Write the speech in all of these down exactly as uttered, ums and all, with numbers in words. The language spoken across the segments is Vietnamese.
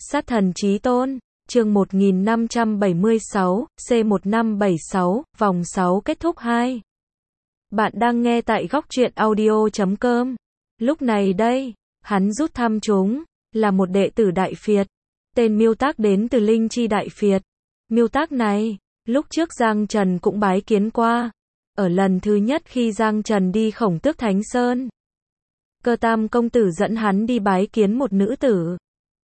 Sát thần chí tôn, chương một nghìn năm trăm bảy mươi sáu, C một năm bảy sáu, vòng sáu kết thúc hai. Bạn đang nghe tại góc truyện audio chấm com. Lúc này đây, hắn rút thăm chúng, là một đệ tử Đại Phiệt. Tên Miêu Tác đến từ Linh Chi Đại Phiệt. Miêu Tác này, lúc trước Giang Trần cũng bái kiến qua. Ở lần thứ nhất khi Giang Trần đi Khổng Tước Thánh Sơn, Cơ Tam công tử dẫn hắn đi bái kiến một nữ tử.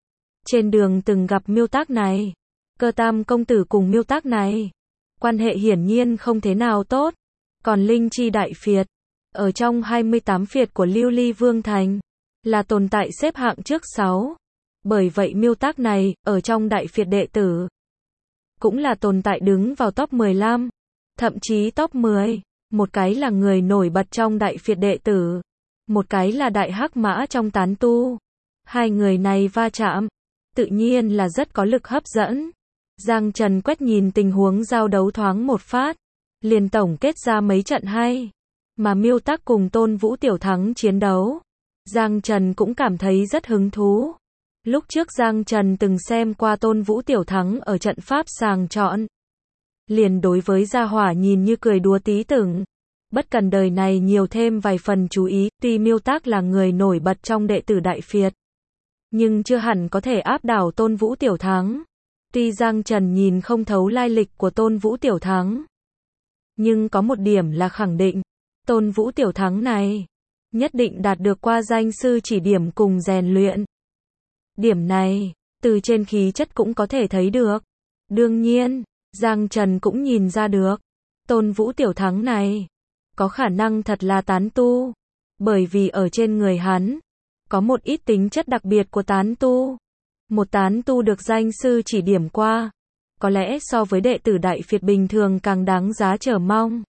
Trên đường từng gặp Miêu Tác này. Cơ Tam công tử cùng Miêu Tác này, quan hệ hiển nhiên không thế nào tốt. Còn Linh Chi Đại Phiệt, ở trong hai mươi tám phiệt của Lưu Ly Vương Thành, là tồn tại xếp hạng trước sáu. Bởi vậy Miêu Tác này, ở trong Đại Phiệt đệ tử, cũng là tồn tại đứng vào top mười lăm, thậm chí top mười. Một cái là người nổi bật trong Đại Phiệt đệ tử, một cái là đại hắc mã trong tán tu. Hai người này va chạm, tự nhiên là rất có lực hấp dẫn. Giang Trần quét nhìn tình huống giao đấu thoáng một phát, liền tổng kết ra mấy trận hay, mà Miêu Tác cùng Tôn Vũ Tiểu Thắng chiến đấu. Giang Trần cũng cảm thấy rất hứng thú. Lúc trước Giang Trần từng xem qua Tôn Vũ Tiểu Thắng ở trận pháp sàng chọn, liền đối với gia hỏa nhìn như cười đùa tí tưởng. Bất cần đời này nhiều thêm vài phần chú ý, tuy Miêu Tác là người nổi bật trong đệ tử Đại Phiệt, nhưng chưa hẳn có thể áp đảo Tôn Vũ Tiểu Thắng. Tuy Giang Trần nhìn không thấu lai lịch của Tôn Vũ Tiểu Thắng, nhưng có một điểm là khẳng định, Tôn Vũ Tiểu Thắng này nhất định đạt được qua danh sư chỉ điểm cùng rèn luyện. Điểm này, từ trên khí chất cũng có thể thấy được. Đương nhiên, Giang Trần cũng nhìn ra được, Tôn Vũ Tiểu Thắng này có khả năng thật là tán tu, bởi vì ở trên người hắn có một ít tính chất đặc biệt của tán tu. Một tán tu được danh sư chỉ điểm qua, có lẽ so với đệ tử Đại Phiệt bình thường càng đáng giá chờ mong.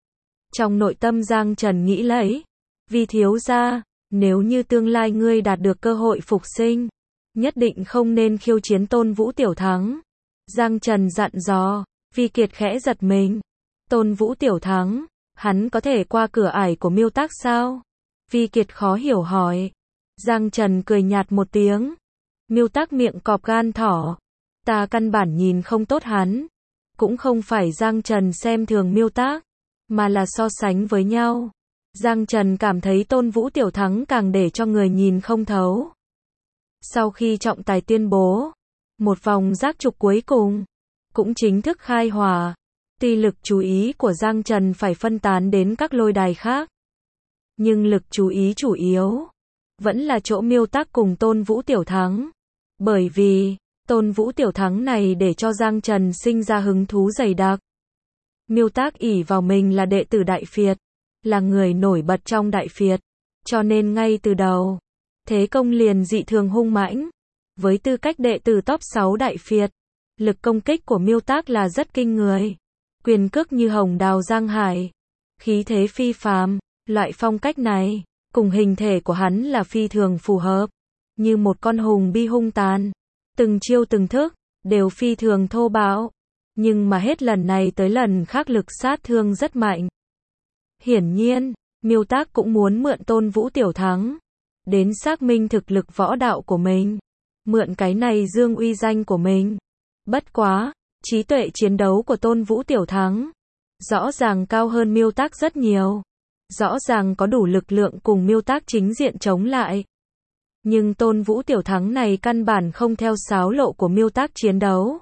Trong nội tâm Giang Trần nghĩ lấy, vì thiếu gia, nếu như tương lai ngươi đạt được cơ hội phục sinh, nhất định không nên khiêu chiến Tôn Vũ Tiểu Thắng. Giang Trần dặn dò. Vi Kiệt khẽ giật mình. Tôn Vũ Tiểu Thắng, hắn có thể qua cửa ải của Miêu Tác sao? Vi Kiệt khó hiểu hỏi. Giang Trần cười nhạt một tiếng. Miêu Tác miệng cọp gan thỏ, ta căn bản nhìn không tốt hắn. Cũng không phải Giang Trần xem thường Miêu Tác, mà là so sánh với nhau. Giang Trần cảm thấy Tôn Vũ Tiểu Thắng càng để cho người nhìn không thấu. Sau khi trọng tài tuyên bố, một vòng giác trục cuối cùng cũng chính thức khai hỏa. Tuy lực chú ý của Giang Trần phải phân tán đến các lôi đài khác, nhưng lực chú ý chủ yếu vẫn là chỗ Miêu Tác cùng Tôn Vũ Tiểu Thắng. Bởi vì, Tôn Vũ Tiểu Thắng này để cho Giang Trần sinh ra hứng thú dày đặc. Miêu Tác ỷ vào mình là đệ tử Đại Phiệt, là người nổi bật trong Đại Phiệt, cho nên ngay từ đầu, thế công liền dị thường hung mãnh. Với tư cách đệ tử top sáu Đại Phiệt, lực công kích của Miêu Tác là rất kinh người. Quyền cước như hồng đào giang hải, khí thế phi phàm. Loại phong cách này cùng hình thể của hắn là phi thường phù hợp, như một con hùng bi hung tàn. Từng chiêu từng thức đều phi thường thô bạo, nhưng mà hết lần này tới lần khác lực sát thương rất mạnh. Hiển nhiên, Miêu Tác cũng muốn mượn Tôn Vũ Tiểu Thắng đến xác minh thực lực võ đạo của mình, mượn cái này dương uy danh của mình. Bất quá, trí tuệ chiến đấu của Tôn Vũ Tiểu Thắng rõ ràng cao hơn Miêu Tác rất nhiều, rõ ràng có đủ lực lượng cùng Miêu Tác chính diện chống lại. Nhưng Tôn Vũ Tiểu Thắng này căn bản không theo sáo lộ của Miêu Tác chiến đấu,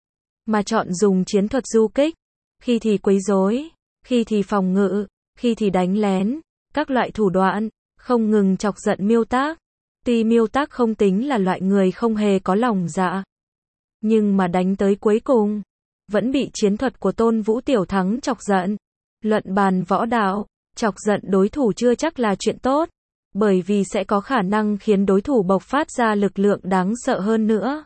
mà chọn dùng chiến thuật du kích, khi thì quấy rối, khi thì phòng ngự, khi thì đánh lén, các loại thủ đoạn, không ngừng chọc giận Miêu Tác. Tuy Miêu Tác không tính là loại người không hề có lòng dạ, nhưng mà đánh tới cuối cùng, vẫn bị chiến thuật của Tôn Vũ Tiểu Thắng chọc giận. Luận bàn võ đạo, chọc giận đối thủ chưa chắc là chuyện tốt, bởi vì sẽ có khả năng khiến đối thủ bộc phát ra lực lượng đáng sợ hơn nữa.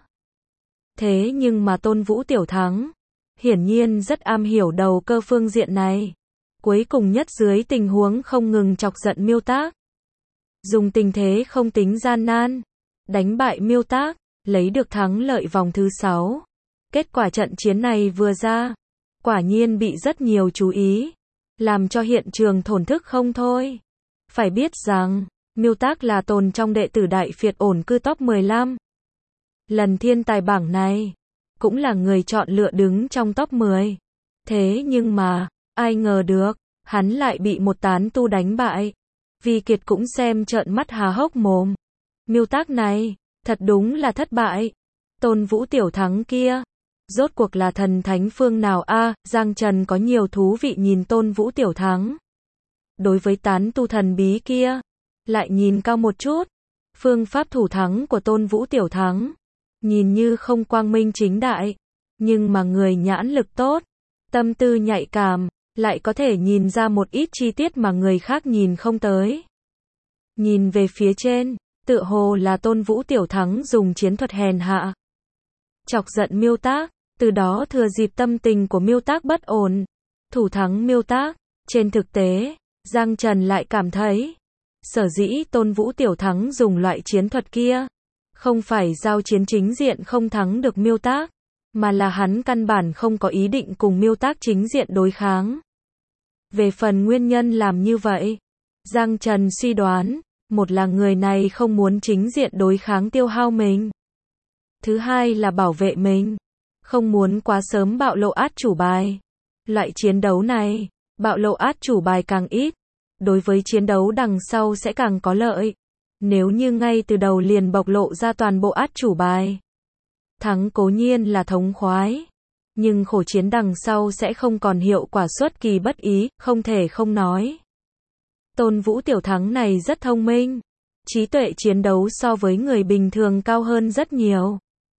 Thế nhưng mà Tôn Vũ Tiểu Thắng hiển nhiên rất am hiểu đầu cơ phương diện này. Cuối cùng nhất dưới tình huống không ngừng chọc giận Miêu Tác, dùng tình thế không tính gian nan, đánh bại Miêu Tác, lấy được thắng lợi vòng thứ sáu. Kết quả trận chiến này vừa ra, quả nhiên bị rất nhiều chú ý, làm cho hiện trường thổn thức không thôi. Phải biết rằng, Miêu Tác là tồn trong đệ tử Đại Phiệt ổn cư top mười lăm. lần thiên tài bảng này, cũng là người chọn lựa đứng trong top mười. Thế nhưng mà, ai ngờ được, hắn lại bị một tán tu đánh bại. Vi Kiệt cũng xem trợn mắt há hốc mồm. Miêu tác này, thật đúng là thất bại. Tôn Vũ Tiểu Thắng kia, rốt cuộc là thần thánh phương nào a? À, Giang Trần có nhiều thú vị nhìn Tôn Vũ Tiểu Thắng. Đối với tán tu thần bí kia, lại nhìn cao một chút. Phương pháp thủ thắng của Tôn Vũ Tiểu Thắng, nhìn như không quang minh chính đại, nhưng mà người nhãn lực tốt, tâm tư nhạy cảm, lại có thể nhìn ra một ít chi tiết mà người khác nhìn không tới. Nhìn về phía trên, tựa hồ là Tôn Vũ Tiểu Thắng dùng chiến thuật hèn hạ, chọc giận Miêu Tác, từ đó thừa dịp tâm tình của Miêu Tác bất ổn, thủ thắng Miêu Tác. Trên thực tế, Giang Trần lại cảm thấy, sở dĩ Tôn Vũ Tiểu Thắng dùng loại chiến thuật kia, không phải giao chiến chính diện không thắng được Miêu Tác, mà là hắn căn bản không có ý định cùng Miêu Tác chính diện đối kháng. Về phần nguyên nhân làm như vậy, Giang Trần suy đoán, một là người này không muốn chính diện đối kháng tiêu hao mình. Thứ hai là bảo vệ mình, không muốn quá sớm bạo lộ át chủ bài. Loại chiến đấu này, bạo lộ át chủ bài càng ít, đối với chiến đấu đằng sau sẽ càng có lợi. Nếu như ngay từ đầu liền bộc lộ ra toàn bộ át chủ bài, thắng cố nhiên là thống khoái, nhưng khổ chiến đằng sau sẽ không còn hiệu quả xuất kỳ bất ý, không thể không nói. Tôn Vũ Tiểu Thắng này rất thông minh, trí tuệ chiến đấu so với người bình thường cao hơn rất nhiều.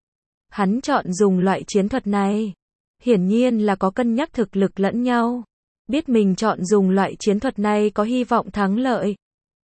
Hắn chọn dùng loại chiến thuật này, hiển nhiên là có cân nhắc thực lực lẫn nhau, biết mình chọn dùng loại chiến thuật này có hy vọng thắng lợi.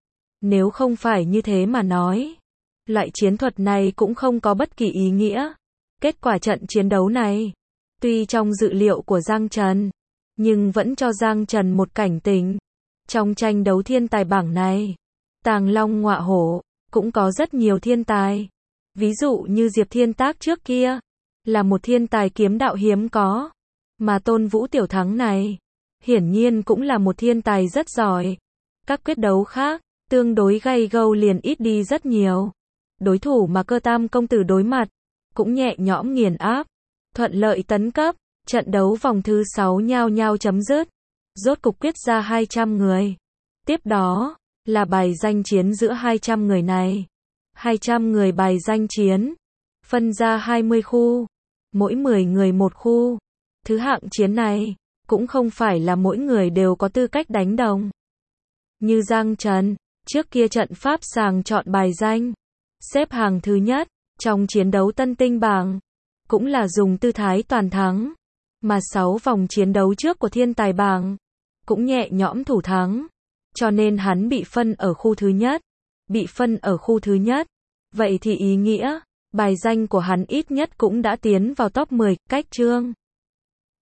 Nếu không phải như thế mà nói, loại chiến thuật này cũng không có bất kỳ ý nghĩa. Kết quả trận chiến đấu này, tuy trong dự liệu của Giang Trần, nhưng vẫn cho Giang Trần một cảnh tỉnh. Trong tranh đấu thiên tài bảng này, Tàng Long Ngọa Hổ, cũng có rất nhiều thiên tài. Ví dụ như Diệp Thiên Tác trước kia, là một thiên tài kiếm đạo hiếm có. Mà Tôn Vũ Tiểu Thắng này, hiển nhiên cũng là một thiên tài rất giỏi. Các quyết đấu khác, tương đối gay gâu liền ít đi rất nhiều. Đối thủ mà Cơ Tam công tử đối mặt, cũng nhẹ nhõm nghiền áp, thuận lợi tấn cấp. Trận đấu vòng thứ sáu nhao nhao chấm dứt, rốt cục quyết ra hai trăm người. Tiếp đó, là bài danh chiến giữa hai trăm người này. hai trăm người bài danh chiến, phân ra hai mươi khu, mỗi mười người một khu. Thứ hạng chiến này, cũng không phải là mỗi người đều có tư cách đánh đồng. Như Giang Trần, trước kia trận pháp sàng chọn bài danh, xếp hàng thứ nhất, trong chiến đấu tân tinh bảng, cũng là dùng tư thái toàn thắng. Mà sáu vòng chiến đấu trước của thiên tài bảng, cũng nhẹ nhõm thủ thắng. Cho nên hắn bị phân ở khu thứ nhất. Bị phân ở khu thứ nhất. Vậy thì ý nghĩa, bài danh của hắn ít nhất cũng đã tiến vào top mười, cách chương.